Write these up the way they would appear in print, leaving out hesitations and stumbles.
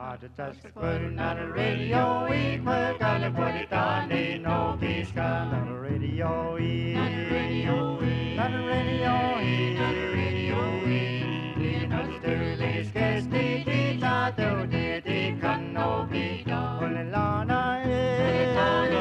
Just putting on the radio, we gotta put it on the no peace, on the radio, on the radio, on the radio, on the radio, you know the dirty case, the tato, the can no be done. When the lana is,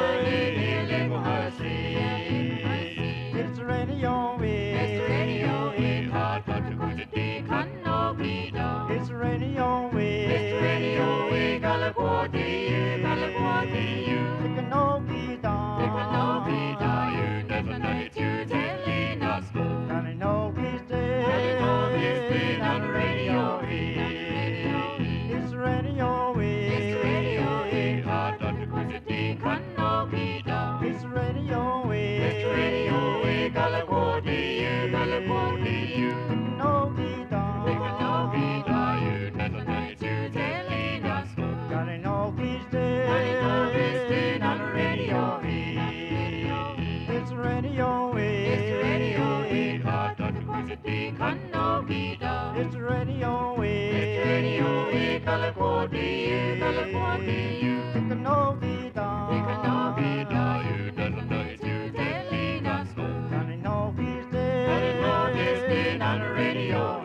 it's the radio, it's the radio, hard to go to the can no be done. It's the radio, it's the radio, California, California, it can no be done. It can no be done. You never know it, you telling us. Gonna know he's dead. Gonna know he's dead on the radio. It's the radio, it's the radio, hard to go to the can no be done. It's the radio, it's the radio, California, California, it can no be done. It can no be done. You never know it, you telling us. Gotta know he's dead. Gotta know he's dead on the radio. It's the radio. It's the radio. Hard to go to the can no be done. It's the radio. It's the radio. California, California, it can no be done. It can no be done. You never know it, you telling us. Gotta know he's dead. Gotta know he's dead on the radio.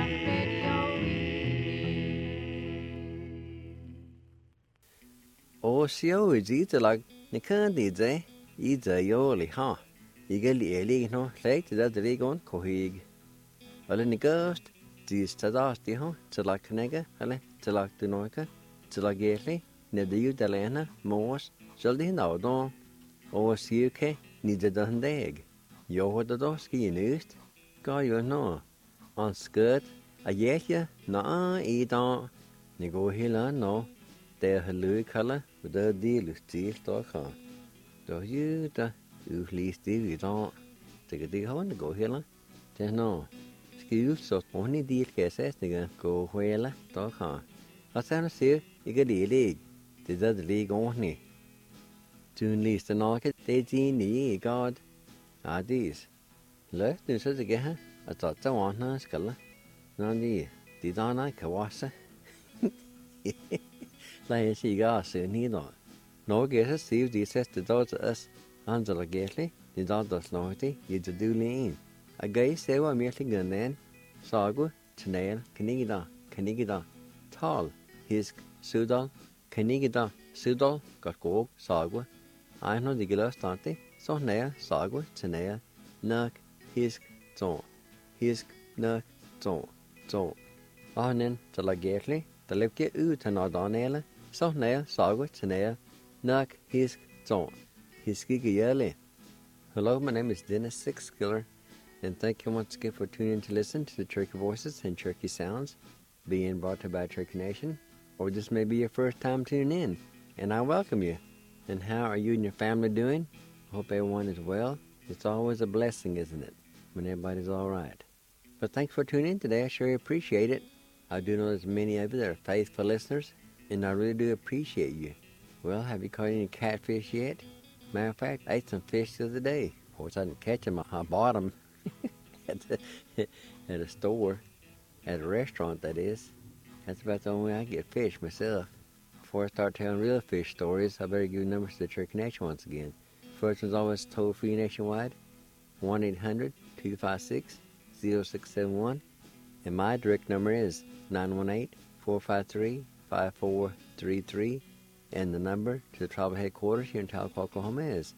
Ô siêu gì từ là những cái gì vậy? Ý giờ yêu li ha, ý cái li li nó lấy từ đó từ đi con coi hì, ở lên những cái gì từ đó thì ha, từ là cái này cái, hay là từ là từ nói cái, từ là ghé li, nếu đi từ là na, mốt, giờ đi nào đó, ô siêu cái, ní giờ đó đấy, yêu đó đó cái gì nữa, có yêu nó, on skirt, à dễ chứ, nó ý đó, ní coi hì là nó. There her Louis color with the deal of steel stock on. Do you the least deal you don't take a dig on to go here? Then no. Skill so only deal cases to go where stock on. I say you get the league. The other league only. Soon least the market they seen the god. Ah, these. Left to such a get I thought the one nice color. None the Didana Kawasa. Like she got soon he not. No guess Steve the says the daughter us Angela Gately, the daughter's naughty, you to do lean. A gay say what merely gun then. Sagu, Chanail, Canigida, Tall, his Sudal, Canigida, Sudal, got go, Sagu. I know the glass tante, so nail, Sagu, Chanail, Nuck, his, so, his, Nuck, so. On then, to la Gately. The left get out and not on ele, so nail, saga, nail, knock, his zone, his gigi early. Hello, my name is Dennis Sixskiller, and thank you once again for tuning in to listen to the Cherokee Voices and Cherokee Sounds, being brought to you by Cherokee Nation, or this may be your first time tuning in, and I welcome you. And how are you and your family doing? I hope everyone is well. It's always a blessing, isn't it, when everybody's all right. But thanks for tuning in today. I sure appreciate it. I do know there's many of you that are faithful listeners, and I really do appreciate you. Well, have you caught any catfish yet? Matter of fact, I ate some fish the other day. Of course, I didn't catch them. I bought them at a store, at a restaurant, that is. That's about the only way I get fish myself. Before I start telling real fish stories, I better give you numbers to the Cherokee Nation once again. First one's always toll-free nationwide, 1-800-256-0671. And my direct number is 918-453-5433, and the number to the tribal headquarters here in Tahlequah, Oklahoma is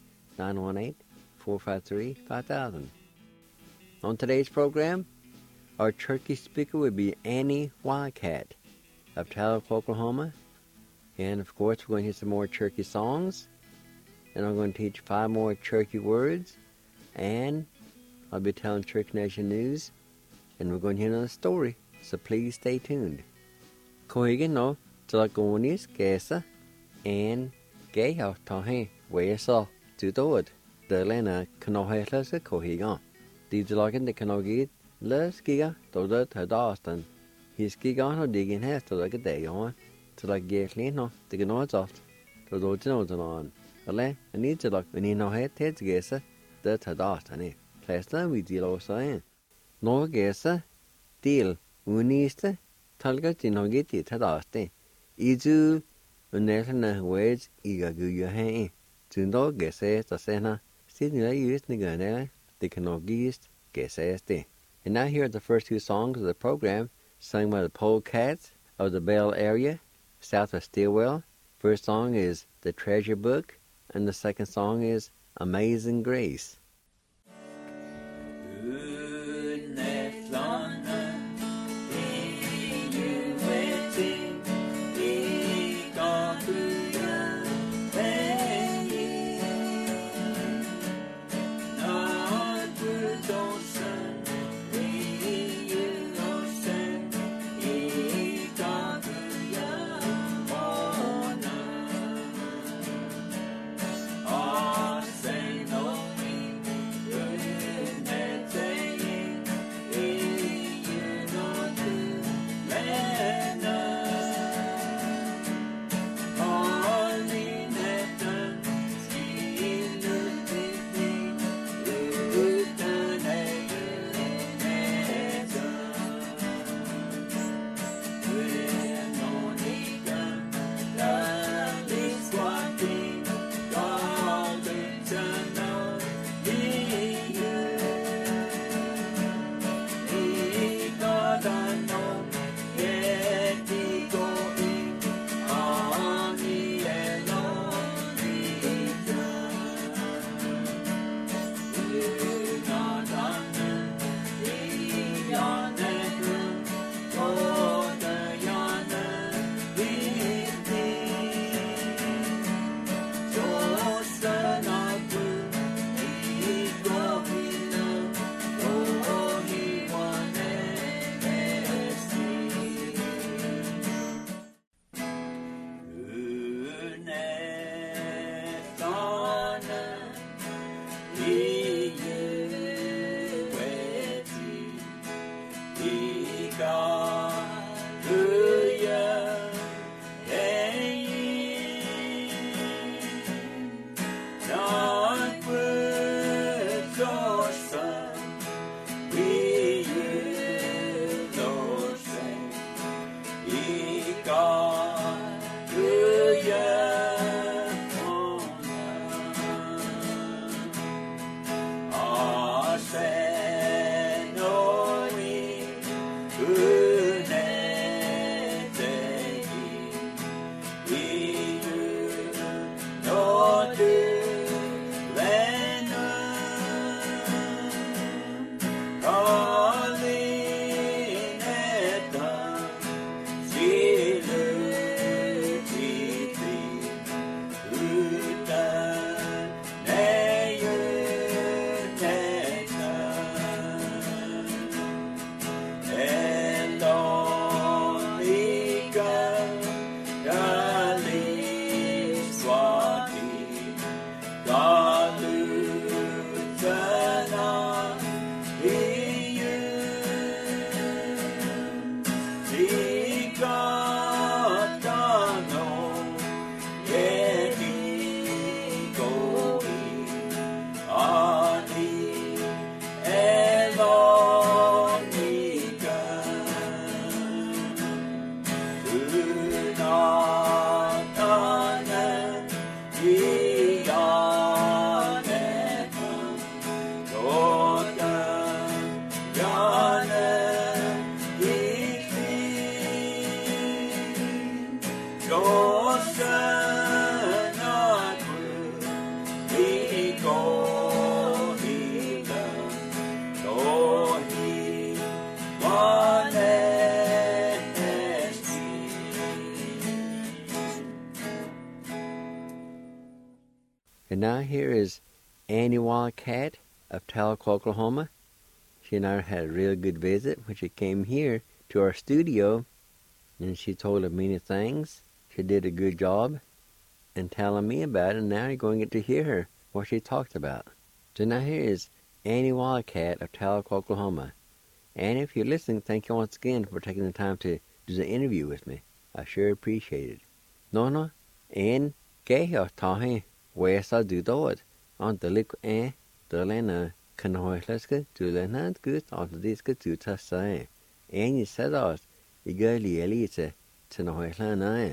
918-453-5000. On today's program, our Cherokee speaker would be Annie Wildcat of Tahlequah, Oklahoma, and of course we're going to hear some more Cherokee songs, and I'm going to teach 5 more Cherokee words, and I'll be telling Cherokee Nation news, and we're going to hear another story. So please stay tuned. Kohigan no Talagonis Gesa and Gay House Tahe Wesa to do it. The Lena Kanohelas Kohigan. These Logan the Kanogid Les Giga to the Tadastan. His Gigan or digging has to like a day on to like Gatlin no the Ganods off to do Genods on. Ale, I need to look when you know head Gesa the Tadastan. Last time we deal also. No Gesa deal. Uniste talga tinogiti tadaste Izu unelna wage igaguyahe. Tundo gese tasena. Sidney used nigana. The canogist geseste. And now here are the first two songs of the program, sung by the Polecats of the Bell area, south of Stillwell. First song is The Treasure Book, and the second song is Amazing Grace. And now here is Annie Wildcat of Tahlequah, Oklahoma. She and I had a real good visit when she came here to our studio, and she told us many things. She did a good job in telling me about it, and now you're going to get to hear her, what she talked about. So now here is Annie Wildcat of Tahlequah, Oklahoma. Annie, if you're listening, thank you once again for taking the time to do the interview with me. I sure appreciate it. No, Anne, Gayha Tahi. Wesa do dod on the lick the lena can hoislaska to the hand good on the disc to say. And you said us, you go elite to no hoislana.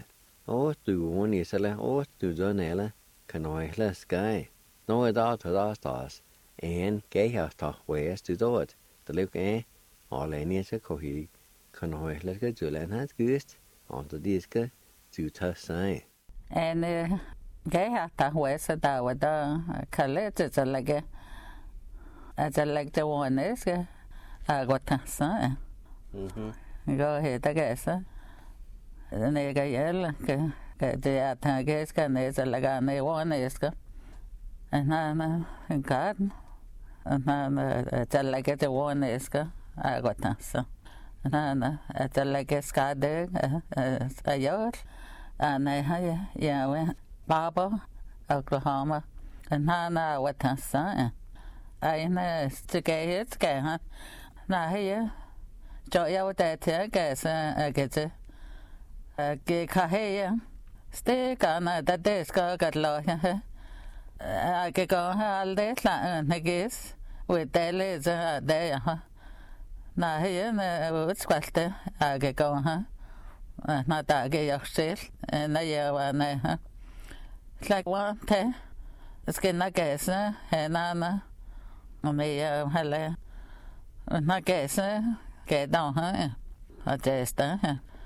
O du oni sele o du zonele canoile sky. No da to da stars. En gay ta west to do it. The look all any se cohi canoile ke julen has gust on the disc to ta sai. En gay ta west da wada kale te lege. As like the one is agota sa. Go ahead I guess. Nega yel ke de ata guess ka ne se laga ne one is ka. Na God. Na te like the one is ka agota sa. Na te like ska de a yor. Na ha ya we Baba Oklahoma. Na wata sa. Aina stukket ska han. Nej, så jeg var der til at gætte. Ge kahe. Stekana da det skal godt lov. Jeg går her aldrig klar nægges. Ved dele så der. Nej, udskvalte. Jeg går her. Når der går jeg selv. Når jeg var nær. Slag var til. Skal nok gæse. Henana. Og med halve nagese gedon og testa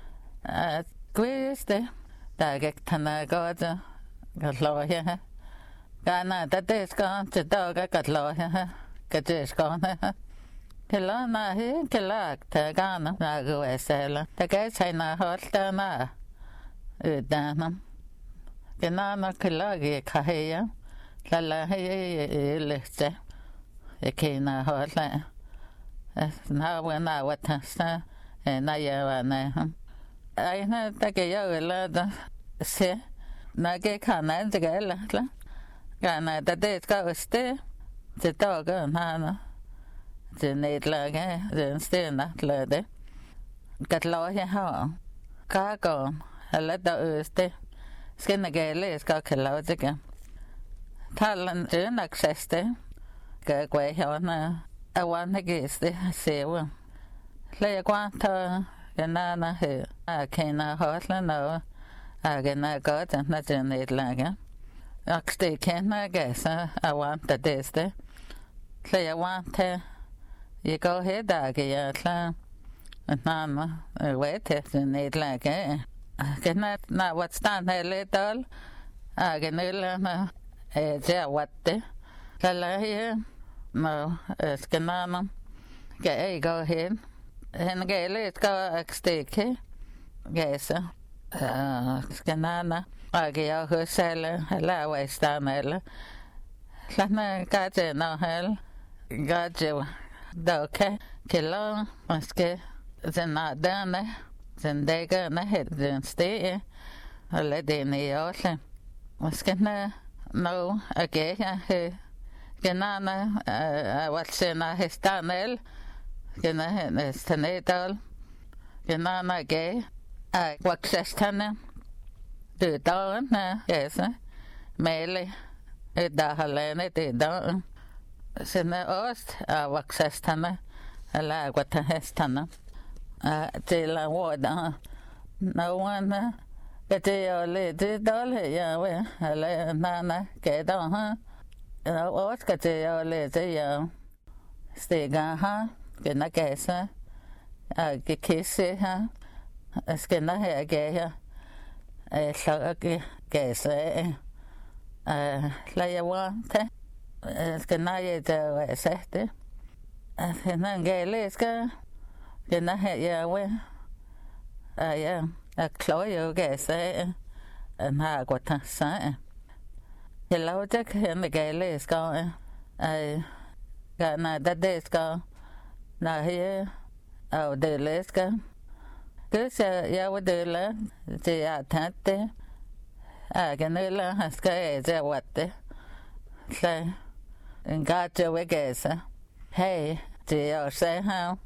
kviste der gik tana godt galloja gana det skal til dag galloja det skal kelana he kelak ta gana nago esela der gav sig na holdt der udan genana kelage kaheja la he leste ekena holdt na wana watasta na ya na ai na ta ke yo la da se na ke kana de la kana da de ska uste te to ga na te ne la ga de ste na la de kat lo ya ha ka ko la da uste skal na ga le ska ka la de ga talan de na xeste ga kwe ha na awan hagiste sewa le kwanta gana he akena hotla no agena got na tenet laga akste kenna gesa awan ta deste le awante ye go he daga ya tla nana wete tenet laga gena na wat stan hele dal agenela na je watte la he no, skenana. Gay go ahead. And gay let go extake. Gaysa. Skenana. Agaya husela. La wastanella. Lana gaje no hell. Gaje. Doke. Kilo. Maske. Zenadane. Zendega na head. Zenstay. A lady in the ocean. Maskena. No. Agaya. Genana watsena hestanel gena hestanedal genana ge waksestane de dagen yes mele da halene de dagen sena ost waksestane ala watahestana de la woda no one gete ole de dal ya we ala nana ge da Oscar te yo le te yo stega ha que na kesa que kese ha es que na he que ya la que kese la llevante es que nadie te este es na gele es que na he ya we ya a cloyo kese na gota sa Hello, Jack, and the gay is going. I got not that day's go. Now here, oh, the list go. Good, yeah, we do learn. The attente. I can learn how to say what the. So, and got your wiggles. Hey, do you say how?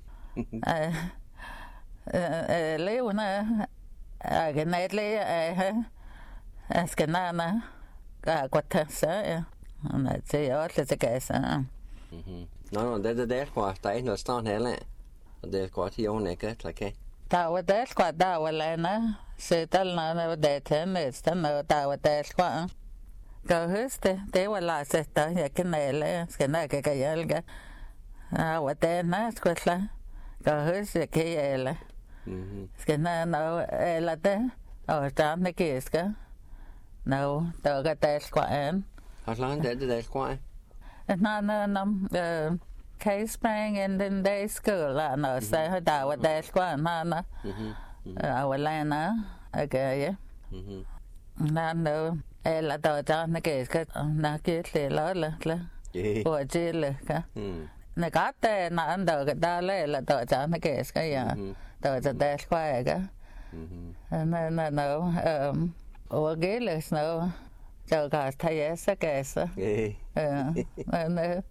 Leona, I can lately, ask Nana. Quatasa, and I'd say, oh, let's guess. No, det quite I no stand hele. Det quite your neck like. Ta wa det quite da wala na Sital na de tennis, no tawa tesqua. Go huste, they were last sister, ya canele, scanaka cayelga. What then, squitla. Go huste, kiela. Skina no elate, or down the kiska. No, toga tesqua. How long did they squat? And no, case sprang in the day school, I know, say her tawa tesqua, nana. Our lana, okay, Nando, ella doja na keska na kitli lola, or jilka. Nagate na ando dale la doja na keska, ya, doja desquaga. And then no, or gilis no, jogas tayesa kesa. And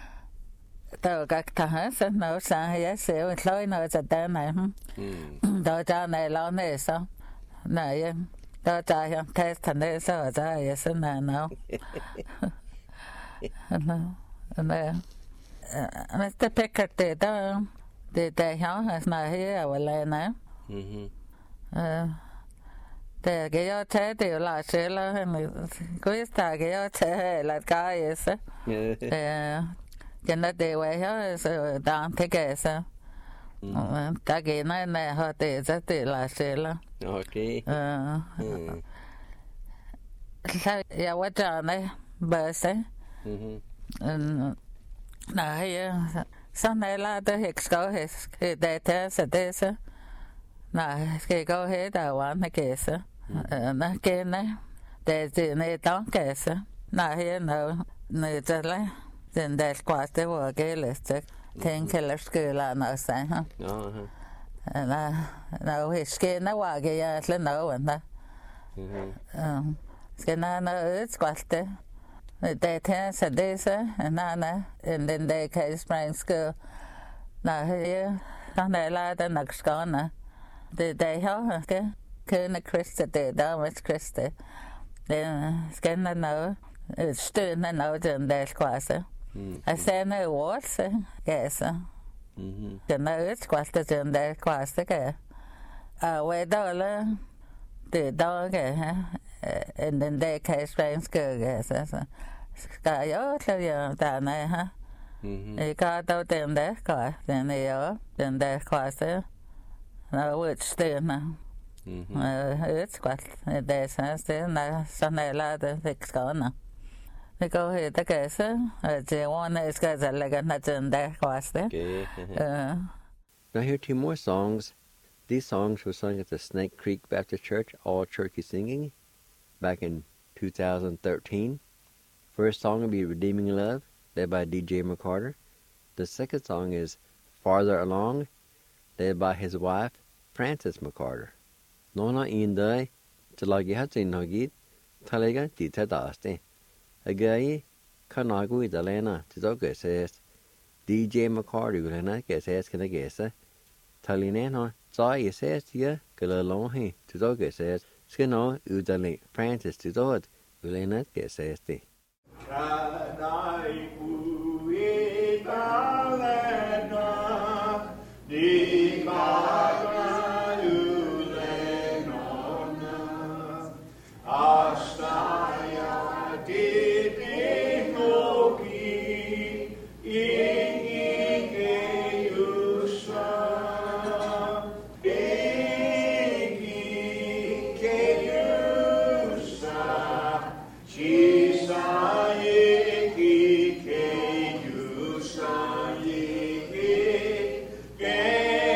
Togaktas and no sang, yes, and Chloe knows at then I Doja Nelonesa. No, Doja young taste and this, or yes, and I know. And Mr. Pickett did, they has not here, I will learn now. The Gayote, the La Shilla, and Quista Gayote, like guy is. Cho nên điều ấy là đang thế kể sao ta nghĩ này họ thì rất thì là sẽ là Okay. sao giờ quá trời này bờ sẽ này sau này là tôi hiểu câu hết cái đề thế sẽ thế sao này cái câu hết đã hoàn cái kể sao nó kia này để gì này đóng kể sao này nó này cho lại den där kvarte var gelest tänker skulle na sen ha na hiske na wage ya sle na wanda skena na kvarte det här så det så na in den där case spring school na här kan det la den naskana det har ke kunna krista det där med krista den skena na stöna na den där kvarte I say no words, yes. The nose quite in there, quite again. We dollar the dog, and then they case rain school, yes. Sky out of you down there, huh? You got out in there, quite, then they are, then they're quite there. No, it's still now. It's quite, there's still now, Sunday lad, it's gone. Vi går hit och käsa. Det ska jag lägga natten där kvaste. Now here 2 more songs. These songs were sung at the Snake Creek Baptist Church, all turkey singing, back in 2013. First song will be Redeeming Love, led by DJ McCarter. The second song is Farther Along, led by his wife, Frances McCarter. Nona in day, Jalagi Hatsin Hogit, Talega Tita Daste. Again, Kanagui Dalena, Tizoga says, DJ McCarty will not get says, can I guess? Talinano, Zai says to you, Galalonhi, Tizoga says, Skino, Udali, Francis Tizod, will not get says. Yeah.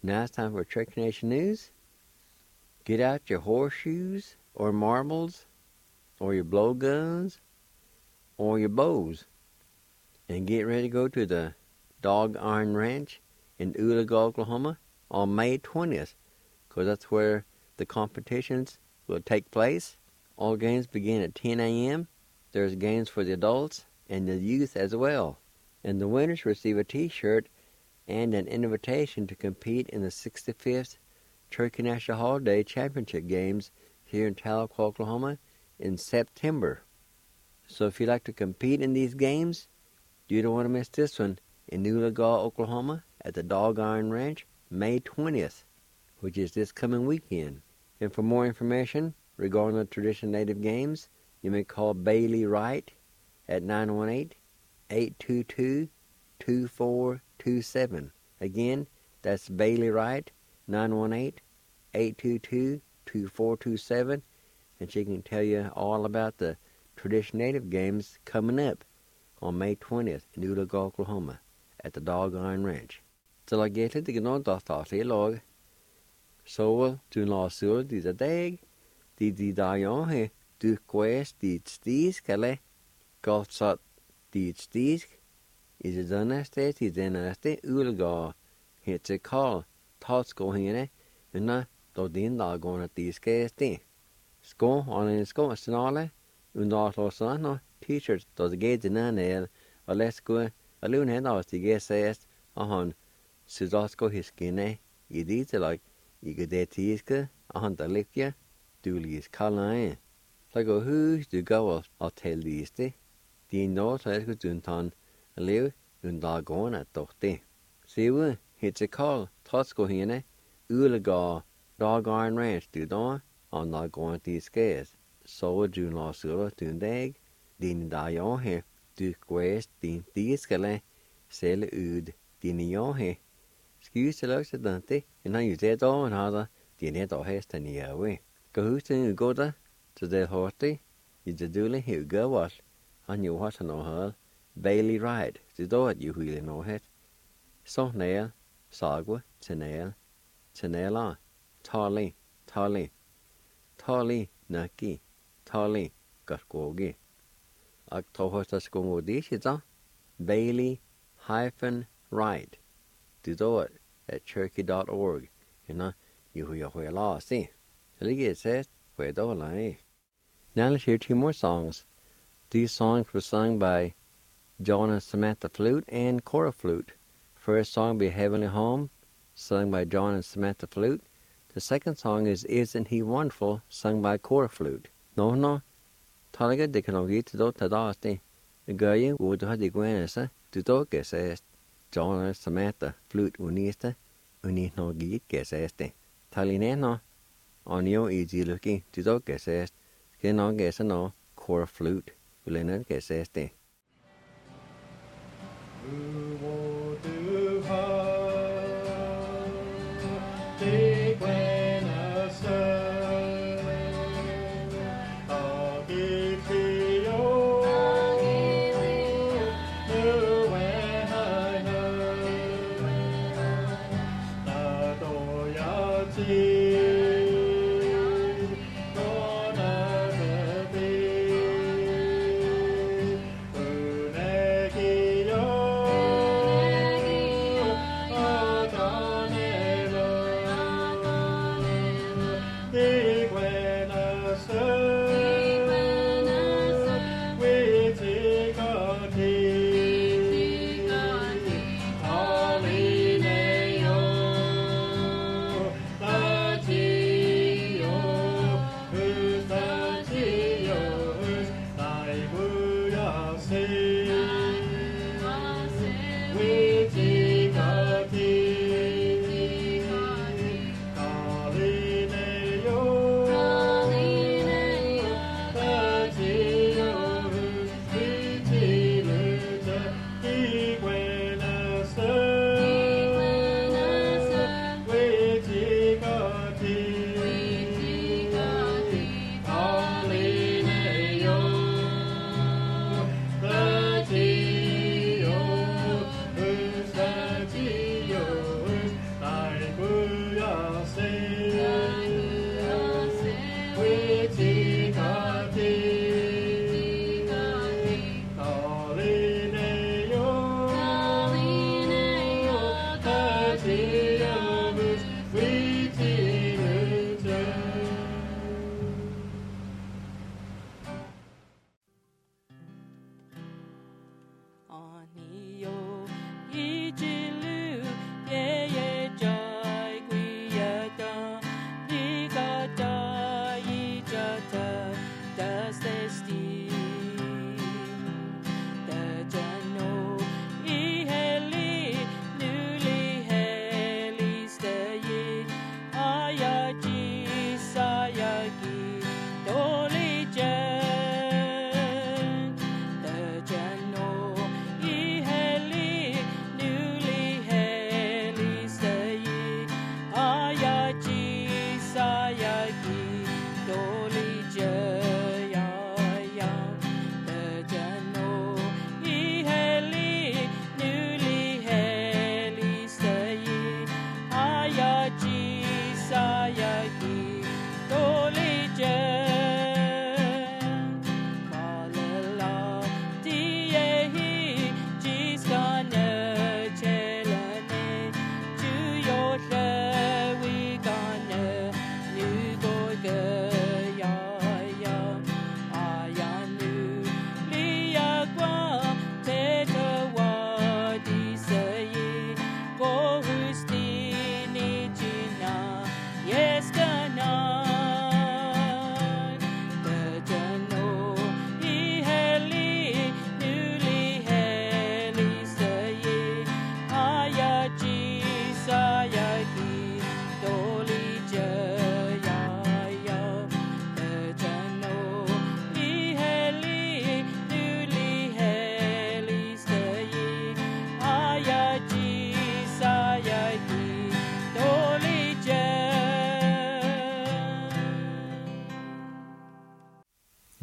Now it's time for Cherokee Nation News. Get out your horseshoes or marbles or your blowguns or your bows and get ready to go to the Dog Iron Ranch in Oologah, Oklahoma on May 20th, because that's where the competitions will take place. All games begin at 10 a.m. There's games for the adults and the youth as well. And the winners receive a t-shirt and an invitation to compete in the 65th Cherokee National Holiday Championship Games here in Tahlequah, Oklahoma in September. So if you'd like to compete in these games, you don't want to miss this one in Oologah, Oklahoma at the Dog Iron Ranch, May 20th, which is this coming weekend. And for more information regarding the traditional Native games, you may call Bailey Wright at 918-822-2427. Again, that's Bailey Wright, 918-822-2427, and she can tell you all about the traditional Native games coming up on May 20th in Oologah, Oklahoma at the Dog Iron Ranch. Så la get litt grann datalig lag. Så du la sur de dag, de dagen he du quest de stisk eller godt satt de stisk. I det denne sted i denne sted Oologah heter Karl tatsko henne unna då din dagene de skal sted. Sko on en sko snarle under låsan og t-shirts då det geht den el og lesko alun hen av de gesest og han Sudatsko hiskine I dite like I gade tiske og han der likje du lis kalae. Så gå hus du gå og tell diste. De nå så skal du tan lev under gående dotte. Sivu hitse Karl tatsko henne Oologah Dog Iron Ranch du da on da gående tiskes. Så du la sur du dag din da jo he du quest din tiskele sel ud din jo he. Skjus til accidente, and now you dead all and other, the net or haste and ye away. Go who's to go there to the horty, you the dooley who go wash, and you wash no her, Bailey Ride, the door you wheeling no head. So nail, sagwa, tenail on, tali, nucky, tali, got gogi. Octohostas go dish is on Bailey-Ride. Do it at cherokee.org. You where law see. So it says where do lie. Now let's hear two more songs. These songs were sung by John and Samantha Flute and Cora Flute. First song be Heavenly Home, sung by John and Samantha Flute. The second song is Isn't He Wonderful, sung by Cora Flute. No. Talaga de kan get to ta dasti. The guy would have the gwenesa to talk says. John and Samantha Flute unista, no git geseste. Talineno, on yo easy looking to dog gesest, can on guess no, Cora Flute, Ulena geseste.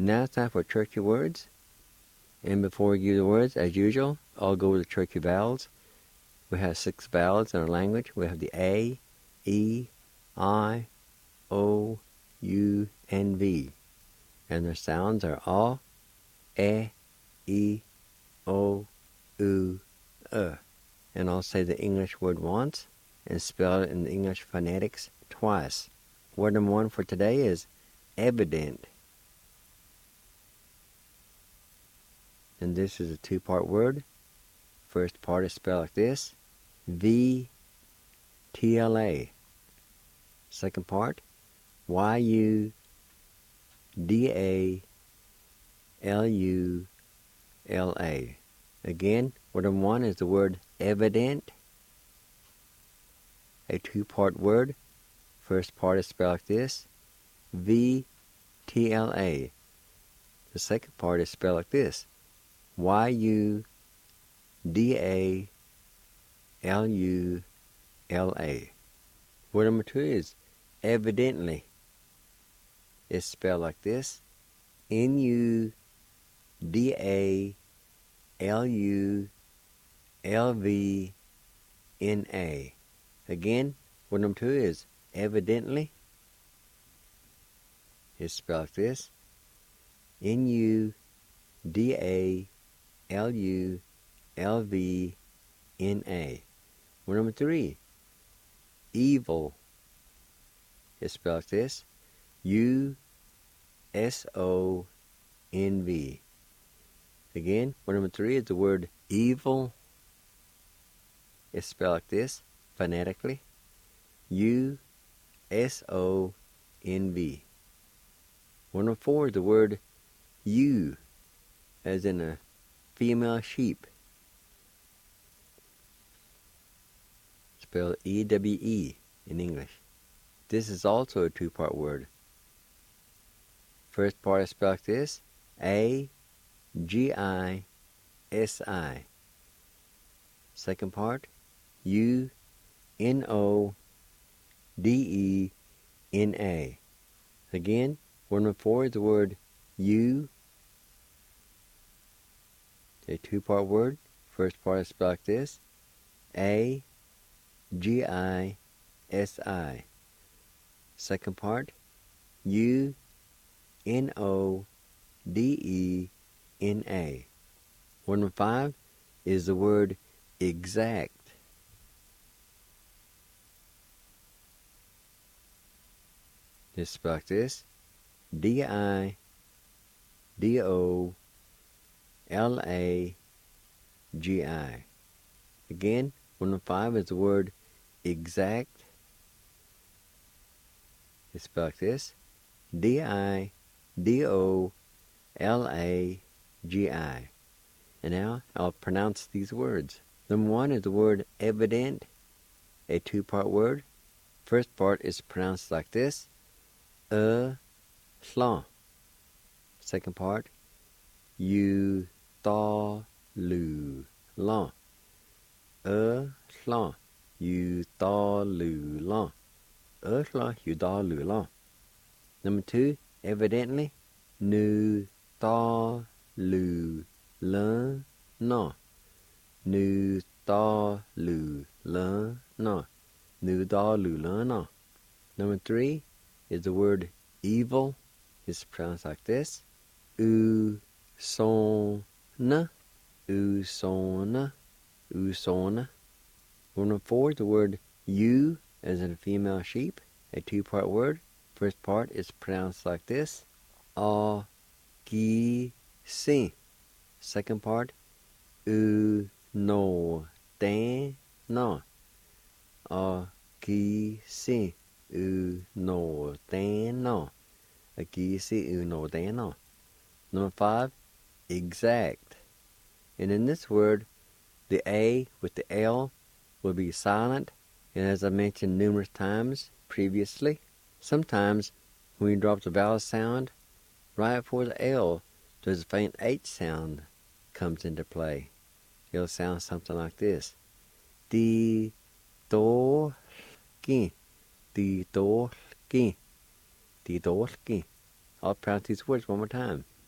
Now it's time for Cherokee words. And before we give the words, as usual, I'll go with the Cherokee vowels. We have 6 vowels in our language. We have the A, E, I, O, U, and V. And their sounds are A, E, O, U, And I'll say the English word once and spell it in the English phonetics twice. Word number 1 for today is evident. And this is a 2-part word. First part is spelled like this, V-T-L-A. Second part, Y-U-D-A-L-U-L-A. Again, word number 1 is the word evident. A 2-part word. First part is spelled like this, V-T-L-A. The second part is spelled like this, Y-U-D-A-L-U-L-A. Word number 2 is evidently. It's spelled like this, N-U-D-A-L-U-L-V-N-A. Again, word number 2 is evidently. It's spelled like this, N-U-D-A-L-U-L-V-N-A. Word number 3, evil. It's spelled like this, U-S-O-N-V. Again, word number 3 is the word evil. It's spelled like this, phonetically, U-S-O-N-V. Word number 4 is the word ewe, as in a female sheep. Spelled E-W-E in English. This is also a 2-part word. First part is spelled like this, A-G-I-S-I. Second part, U-N-O-D-E-N-A. Again, word number 4 is the word you. A 2-part word. First part is spelled like this, A-G-I-S-I. Second part, U-N-O-D-E-N-A. Word number 5 is the word exact. It's spelled like this, D-I-D-O-L-A-G-I. Again, word number 5 is the word exact. It's spelled like this, D-I-D-O-L-A-G-I. And now I'll pronounce these words. Number 1 is the word evident, a 2-part word. First part is pronounced like this, slan. Second part, U-tha-lu-lan. Slan, U-tha-lu-lan. Slan, U-tha-lu-lan. Number 2, evidently, Nu-tha-lu-lan. Nu-tha-lu-lan. Nu-tha-lu-lan. Number 3 is the word evil. It's pronounced like this, U-son-na. U-son-na. U-son-na. Number 4 is the word you, as in a female sheep, a 2-part word. First part is pronounced like this, A-ki-si. Second part, U-no-dan-na. A-ki-si. U-no-dan-na. A-ki-si. U-no-dan-na. Number 5, exact. And in this word, the A with the L will be silent. And as I mentioned numerous times previously, sometimes when you drop the vowel sound, right before the L, there's a faint H sound comes into play. It'll sound something like this. Di-do-ki. Di-do-ki. Di-do-ki. I'll pronounce these words one more time.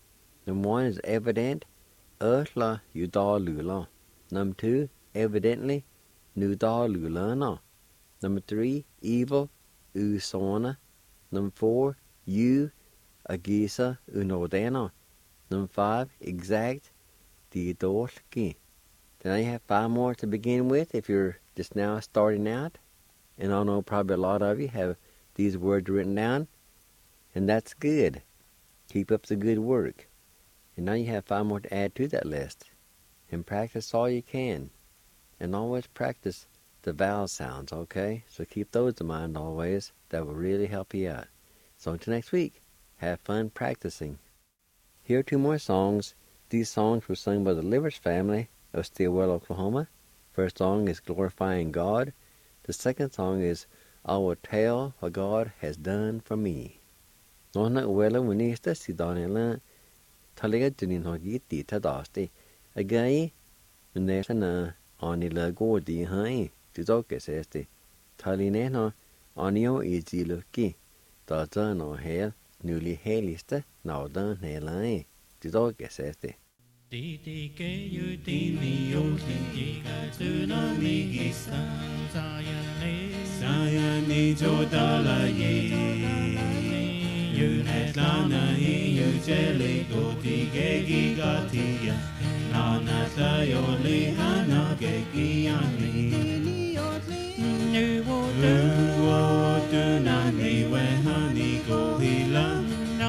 Number 1 is evident, la yu da lu la. Number 2, evidently, nu da lu la na. Number 3, evil, u sona. Number 4, you, agisa, unodena. Number 5, exact, di dolki. Then I have 5 more to begin with if you're just now starting out. And I know probably a lot of you have these words written down. And that's good. Keep up the good work. And now you have 5 more to add to that list. And practice all you can. And always practice the vowel sounds, okay? So keep those in mind always. That will really help you out. So until next week, have fun practicing. Here are 2 more songs. These songs were sung by the Livers family of Stillwell, Oklahoma. First song is Glorifying God. The second song is I Will Tell What God Has Done For Me. Nona uwela winista si donela taliga dunin hogiti tadasti. Agai nesa na anila godi hai tizoke sesti. Taline no anio iziluki. Taza no hel nuli helista na dan helai tizoke sesti. Titi ke yu tini yo tini ka tsunami ki san sayane jodala ye yu netlana yu jele go ti ke gi gati ya na na ta yo le ana ke ki ani yu wo tu na ni we hani go hila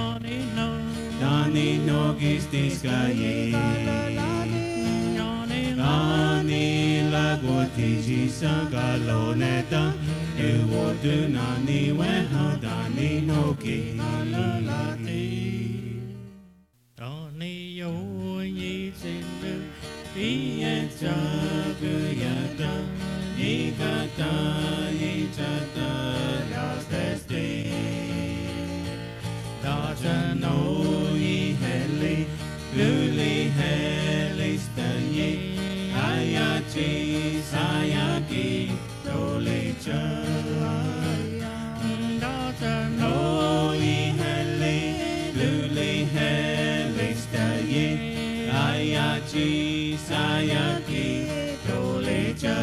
Dani no gistis kaye Dani la gotiji sagaloneta Ewo du nani weha Dani no ki Dani yo yi sinu Iye chaguyata Ikata ichata Yastesti Dacha no Luli heli stanye Ayachi sayaki Dole cha Data no heli Luli heli stanye Ayachi sayaki Dole cha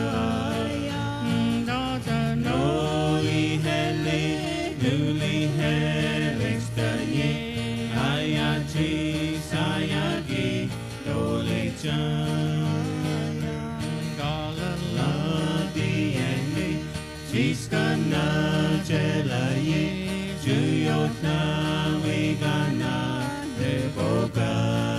Data no heli Luli heli stanye Ayachi Sayagi Dole Chan Gala la diene Chiskana Jelaye Juyotna Vegana Deboga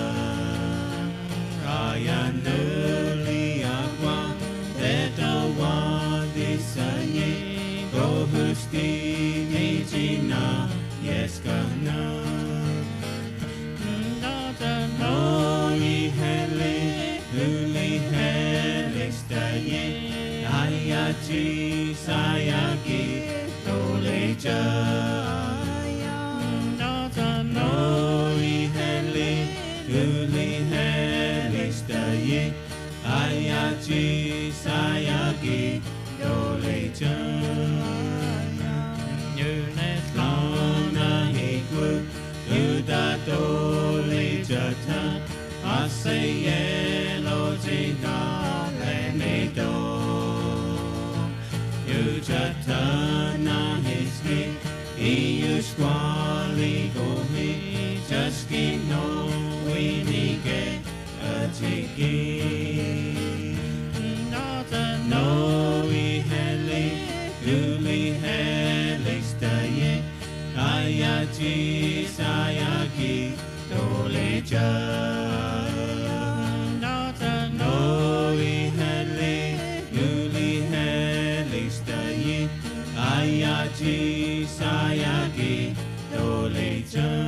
Ayanuli Aqua Tetawa Disaye Gohusti Nijina Yeskana Luli heli staye Ayachi sayaki Dole cha Nata no heli Luli heli staye Ayachi sayaki Dole cha Yunet lana hikwu Yuda dole jata Asaye lo jina lenedo Yujata na hiski Iyu squali gohi Jaski no winike Ajiki Nata no iheli Luli heli staye Ayachi sayaki Dole cha Ayachi sayaki Dole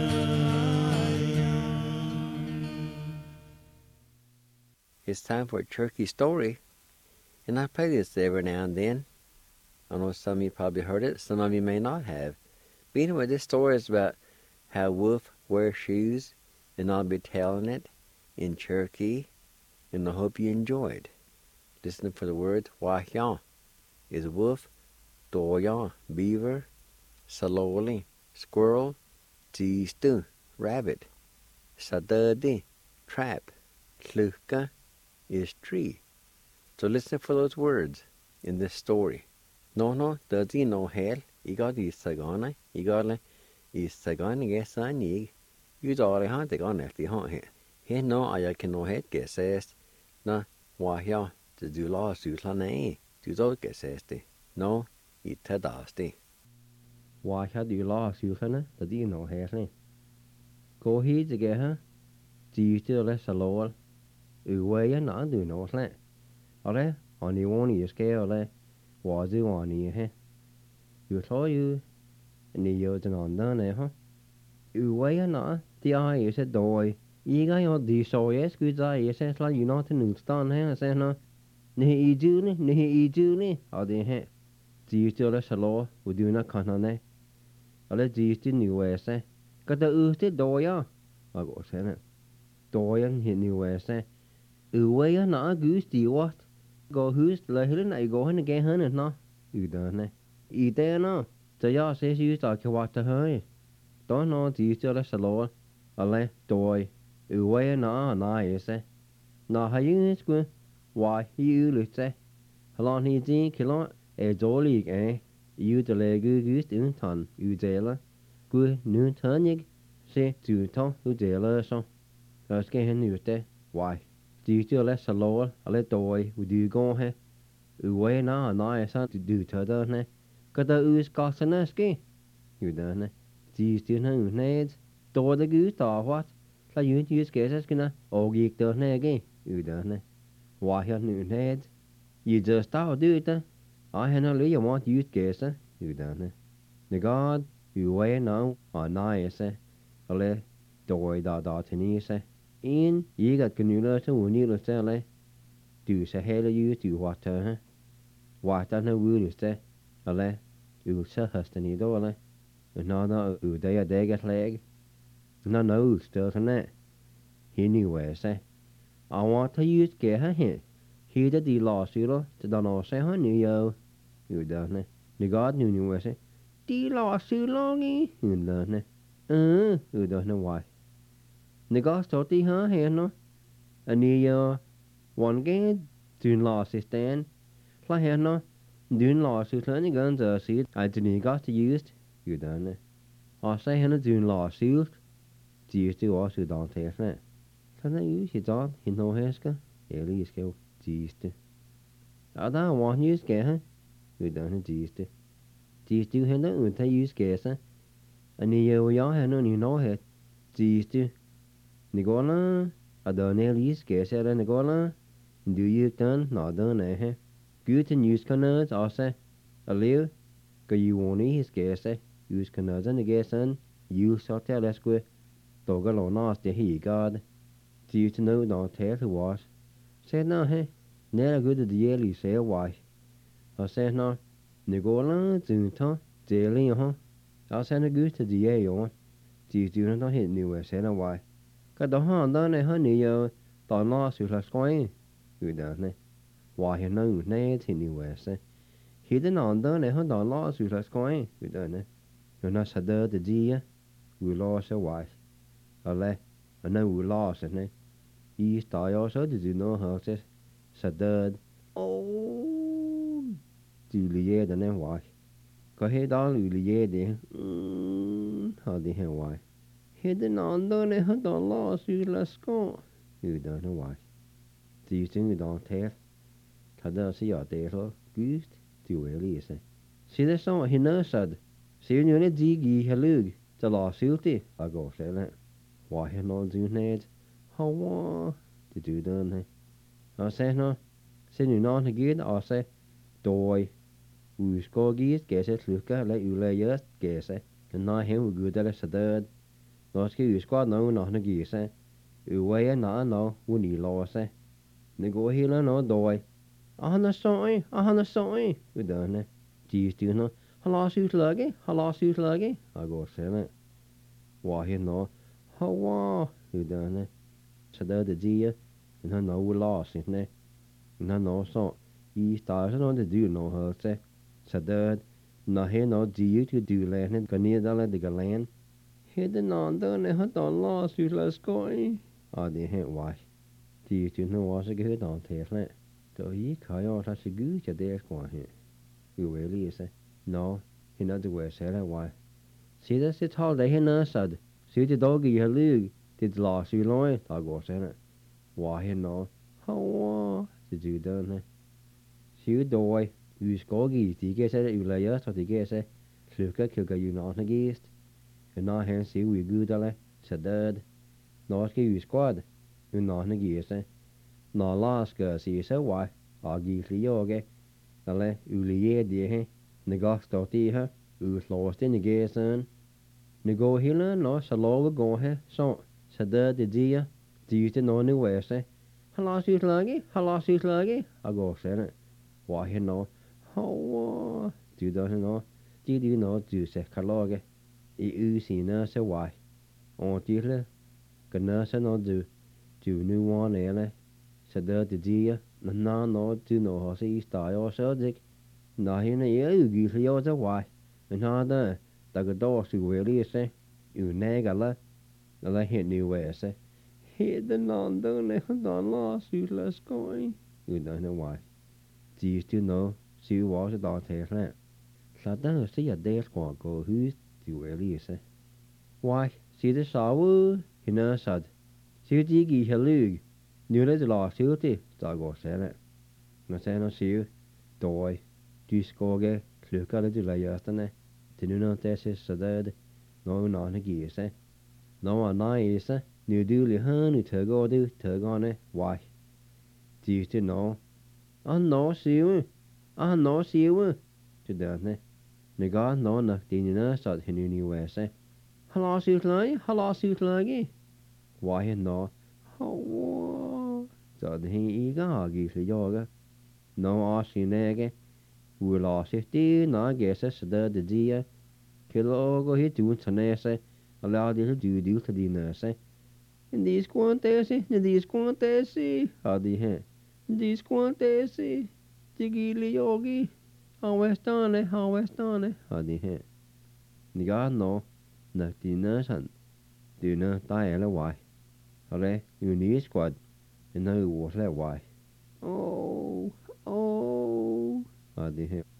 It's time for a turkey story. And I play this every now and then. I know some of you probably heard it, some of you may not have. But anyway, this story is about how wolf wears shoes, and I'll be telling it in Cherokee, and I hope you enjoy it. Listen for the words Wahyan is wolf, Doyan, beaver, Saloli, squirrel, Jistu, rabbit, Sadadi, trap, Tluka is tree. So listen for those words in this story. No, dadi no hell, igad is sagana, igadle is sagana gesani, udare hante ganefti hant. He no ayakin no het gesest, na wahya to do la sutlane, to do gesesti. No, it tadasti. Wahya do la sutlane, dadi no hell. Go he to get her, do you still less a lol? Uwaya na do no slant. Ole, on you won't you scare ole, was you on you, he? You saw you, and the years on done, eh, huh? Uwaya na, the eye is a doy. Iga yo di so yes, good eye, yes, like you not in Stan, eh, say no. Nihi Juni, or the he. Do you still less a law, would you not con on eh? Ole, do you still new way, say? Got the ooty doya. I go say it. Doyan hit new way, say. Uwaya na goose, do you what? Go who's the hill I go in again, honey, no? You done it. Eat there no. The ya says you start to what to her. Don't know, do you still less a law? Ole, doy. Uwaya na, is eh? Na, how you is why, you look say. Halon he dink, kilon, a jolly, eh? You the leg goose in ton, you jailer. Good noon turnig, say to ton, who jailer so. Let's get him new day. Why? Do you still less a law, a let doy, would you go he? Uway na, is to do to the got the ooze got an ski. You done it. Do you still know nades? Do the goose or what? Like you use guesses gonna, oh, geek the again. You done it. Why have new nades? You just start do it. I had no you want use guesses. You done it. The god, you way now, or nice, eh? Ale, doy da tenise. In, you got canula to needle sell, do say hell you do what, huh? What I know will say, ale, you say hustany dole. No, they a dag leg. No, still to net. He knew where say. I want to use get her here. He did the last year to don't know say honey yo. You done it. The god knew where say. The last too longy. You done it. You don't know why. The god thought the her here no. And the one game doing last is stand. Fly here no. Doing last is learning guns seed. I didn't got to used. You done it. I say henne doing last used. Do you still also don't take it? Kan jeg use it on? He no heska. Eli skal giste. Der want you skal. You done giste. Giste henne ud til use gæsa. Og ni jo jeg henne ni no het. Giste. Nicola. Og der ne use gæsa eller Nicola. Do you done? No done eh. Good to use canards også. Og leve. Kan you want his gæsa. Use canards and gæsa. You sort til at sque. Dogger lo nas det he god. Do you to know don't tell who was? Said no, hey. Never good at the yearly say why. I said no. Nicola, Zunta, daily, huh? I said a good to the year on. Do you do not hit new where said why? Got the hand on a honey, don't lost you last going. You done it. Why he know, nade, he knew where say. He didn't undone a hundred lost you last going. You done it. You're not so dirty, dear. We lost a wife. Ale, I know we lost it, He started also to do no houses. So dad, oh, Juliet and then why? Go ahead, all Juliet, how the hell why? He didn't undone it, had done lost you last go. You don't know why. Do you think you don't tell? Kada see your day, goose, do really say. See the song he knows said. See you in a jiggy, halug, the lawsuit, I go say that. Why he not do ned? How to do done? I say no. Say you not again. I say, doy. We score geese, guess it. Look at let you lay just guess it. And not him we good at a third. Not you squad no not a geese. You way not no. We need law say. They go here no doy. A sorry. We done it. Geese do no. Hello, suit luggy. I go say it. Why he no. How you done it? So the dear, and I know we lost it, ne? And I know so. He started on the do no her say. So that, no he no do you to do land, go near the land. Hede nanderne har dan las ut la skoi. Det helt why. De tu no was a good on tesla. So he kayo ta se gu ja det kwa he. You really say no, he not the way say why. See that sit all day he sad. See the dog you lug. Did las you loin ta go say it. Why he no. How did you done? See doy. You skogi de ge say you lay us de ge say. Sluka kilga you not na geest. And now hen see we good alle. Said no ski you squad. You not na geest. Nå laska si se why agi klioge ale ulie die he ne gastoti he uslost in gesen ne go hila no salo go he so sada de dia diute no ne wese halas lagi ago sene why he no how do do no do no do se kaloge usina se why on tile kana se no do nu one ele Sada de dia na no tu no ho si sta yo so dik na hina ye gi yo za why na da ga do su we li se u ne ga la hit ni we se hit the non do ne don la su la skoi u da na why ji tu no si wa sa da te la sa da si ya de ko go hu tu we li se why si de sa wu hina sad si ji gi helug New le la siuti ta go sene. Na sene siu doi du skoge kluka le du la yastane. Tinu na tese sadad no na na gise. No na isa nu du li hanu tego du tegone why. Di tu no. No siu. No siu. Tu dane. Ne ga no na dinina sad hinu ni wese. Halas lagi. Why no. Så det är igång i yoga. No asinege. Ula sitti na geses da de dia. Kilo go hit du tanese. Alla de du ta dinese. In these quantesi. Hadi he. These quantesi. Tigili yogi. Hawestane. Hadi he. Niga no. Na dinasan. Dina ta ele why. Alle uni squad. And now was that why? Oh, did he?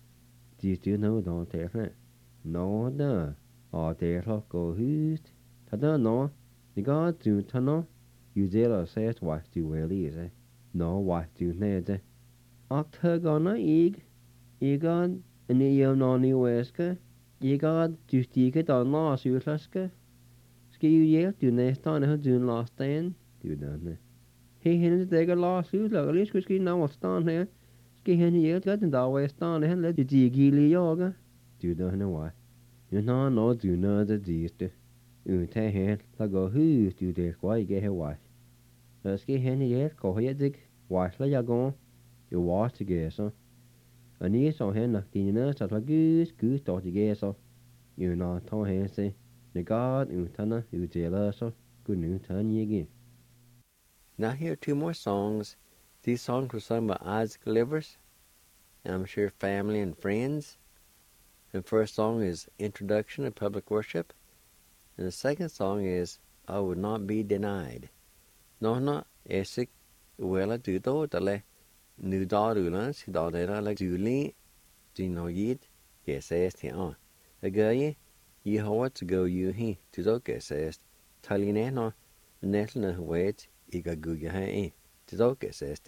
Did you know don't take it? No, da. There go who's. Tada no. The god do tunnel. You dare says what do really is. No, what do need. Octagona egg. Egon, and you no new wesker. You got to stick it on last you laska. Ski you yet do next on her doing last stand. Do done. He hinted they got lost who's like at least ski now stand here. Ski hen yet let and always stand and let the gili yoga. Do don't know why. You know no do know the deest. You take hand like go who do there why get her why. Ski hen yet go here dig. Why let ya go? You watch together so. And he saw hen like the nurse at like goose dot together so. You know to hen say the god you tanna you jealous so. Good new turn ye again. Now here are two more songs. These songs were sung by Isaac Livers, and I'm sure family and friends. The first song is Introduction to Public Worship, and the second song is I Would Not Be Denied. No, esik wela dudo dale nu darula si dadera like Julie dinoyid gesest he on. Agaye ye how to go you he to do gesest taline no netlna wait iga guga he to do gesest.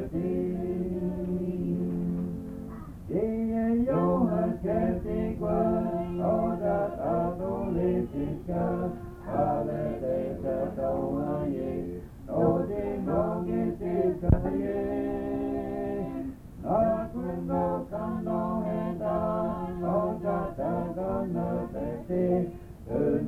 Ingen Johan Kelsing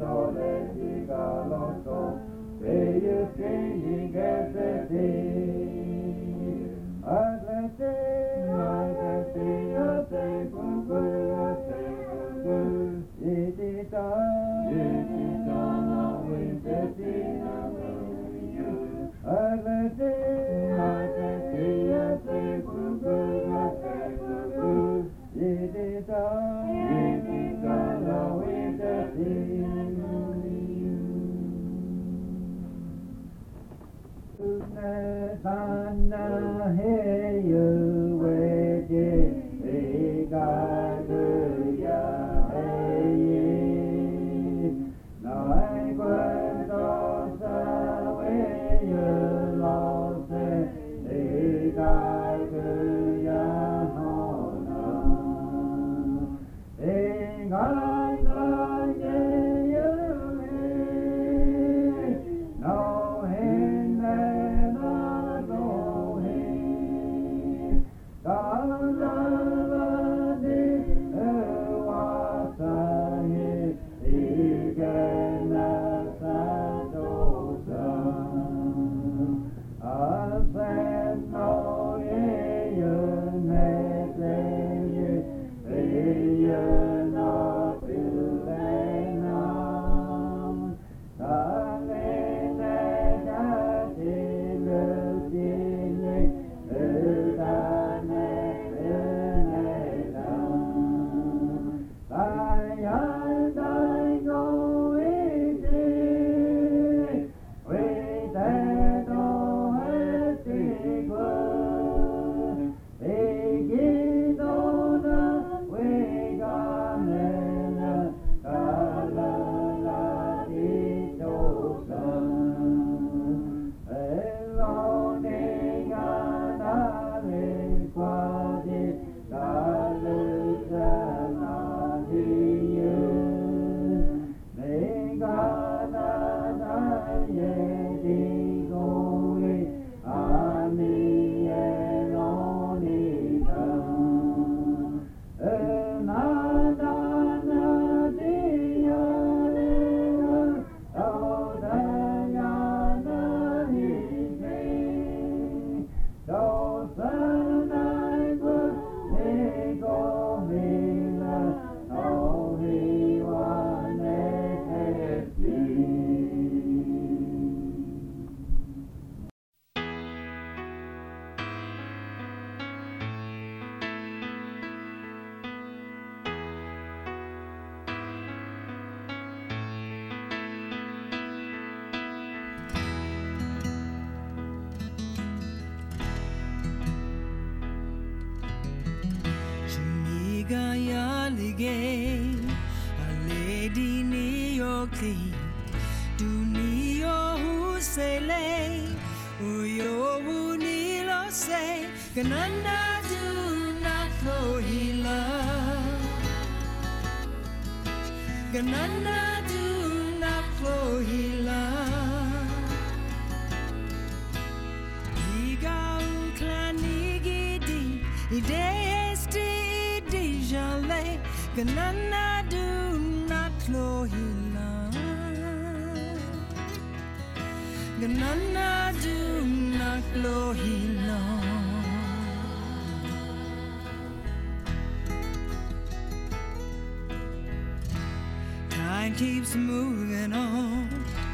Time keeps moving on.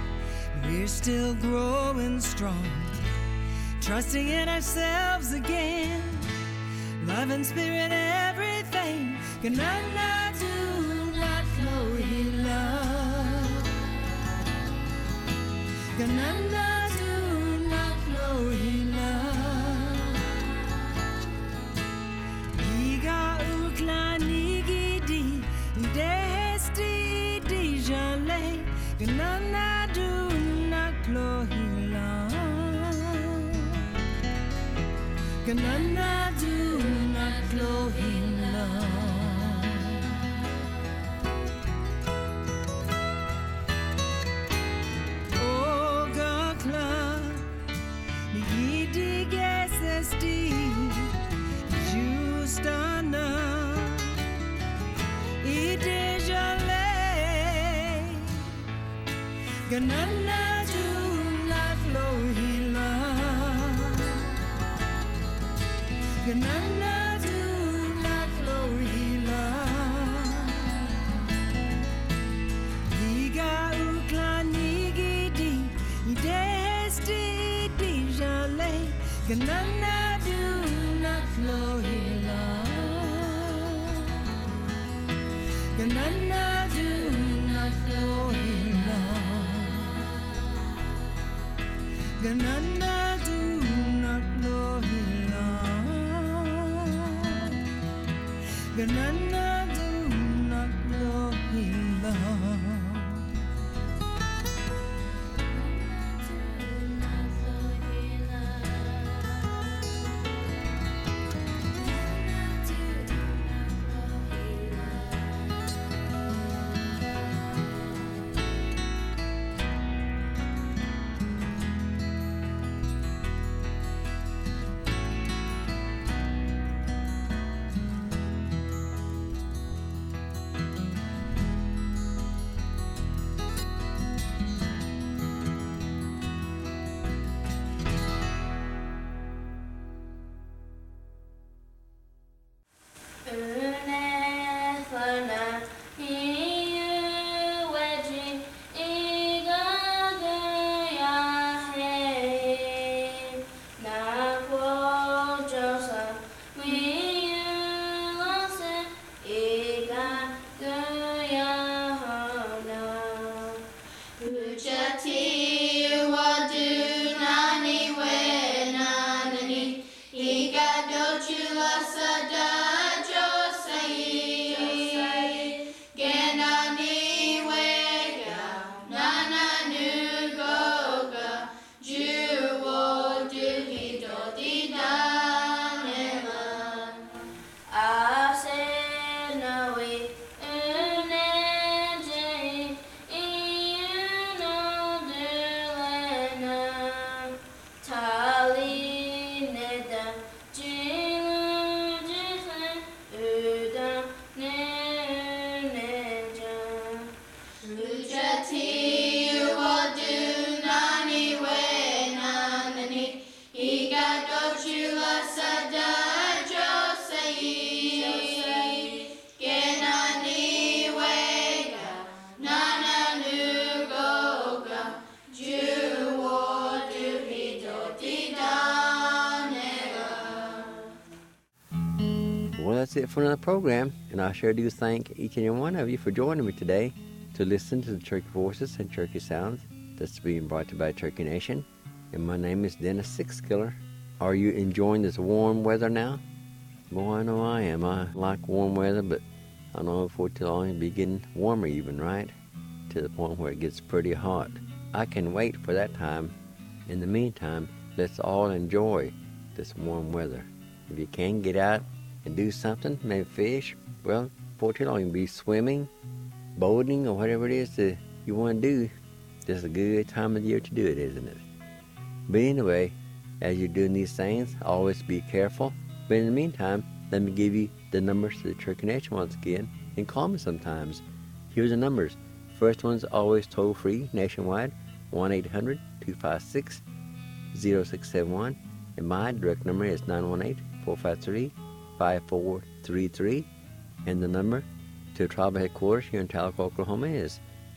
We're still growing strong, trusting in ourselves again. Love and spirit, everything. Ganana do not know he love. Ganana do not know he love. Iga ukla nigidi desti dijale. Ganana do not know he love. Ganana do not know he love. Oh, Gakla, Yidi Gesesti, Justana, Idejale, Ganana do not lohila. Ganana do not lohila. Diga uklanigi di idesti di jale. Ganana do not lohila. Ganana do not lohila. Ganana do not lohila. Ganana do not lohila. Well, that's it for another program, and I sure do thank each and every one of you for joining me today to listen to the Turkey Voices and Turkey Sounds that's being brought to you by Turkey Nation. And my name is Dennis Sixkiller. Are you enjoying this warm weather now? Boy, I know I am. I like warm weather, but I know before too long it'll be getting warmer even, right? To the point where it gets pretty hot. I can wait for that time. In the meantime, let's all enjoy this warm weather. If you can get out and do something, maybe fish, well, before too long you can be swimming, boating, or whatever it is that you want to do. This is a good time of the year to do it, isn't it? But anyway, as you're doing these things, always be careful. But in the meantime, let me give you the numbers to the Turkey Nation once again, and call me sometimes. Here's the numbers. First one's always toll-free nationwide, 1-800-256-0671. And my direct number is 918-453-5433. And the number to tribal headquarters here in Tahlequah, Oklahoma is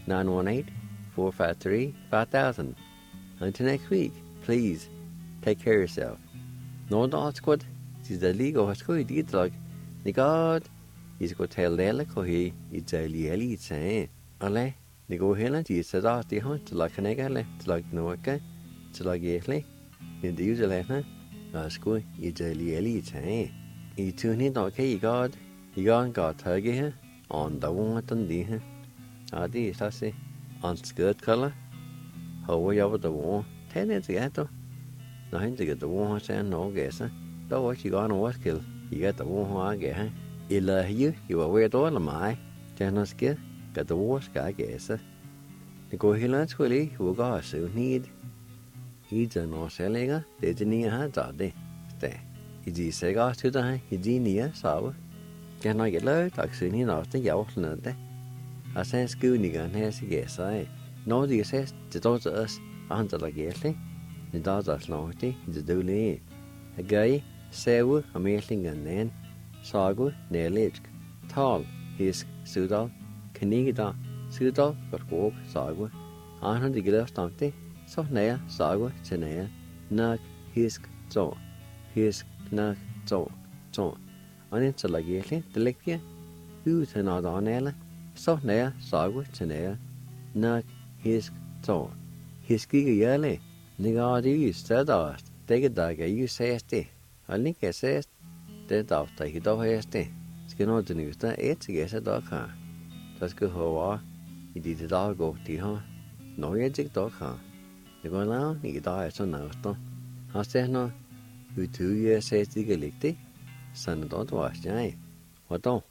918-453-5000. Until next week, please take care of yourself. No dog is the legal school did like the God is go tell Lella Kohi, it's a lieli say. Ale, the go Helen is a dot the hunt like an egg, like Noaka, it's like Yetly. In the usual letter, school is a lieli say. You tune in, okay, God, you got Turkey here on the one on the here. Adi, Sassy, on skirt color. How way over the wall, 10 minutes ago. Nothing to get the wall, and no guess. Đó what you got on what kill, you got the one hoa get, you are weird all of my, Janus get, got the war sky guess. The go he learns quickly, who got so need. He's a no selling, there's a near hands out there. Stay. He's a got to die, he's near, so. Can I get low, like soon he knows the yacht, I send school nigga, and has a guess, Nå de ses til dog os andre der gældig, ni dog der slågtig i det dølige. Jeg gør sæve og mælingen næn, sagu nærlægsk, tal, hisk, sudal, kanigida, sudal, godt sagu, han de glævstangte, så nær sagu til nær, nak, hisk, nak, så. Og så la gældig, det lægger ud til noget andet, så nær sagu til nær, nak, hisk, så. Hisk ikke jæle, nigar det i stedet, det er jo sæste, og ikke sæste, det er der ikke dog hæste. Skal nå den nyeste, til gæse dog her. Der skal høre i de dage gå, de har. Nå, jeg ikke dog her. Det går navn, ikke dag er så næste. Har set noget, udtøje sæste ikke ligge, sådan dog var jeg. Og dog.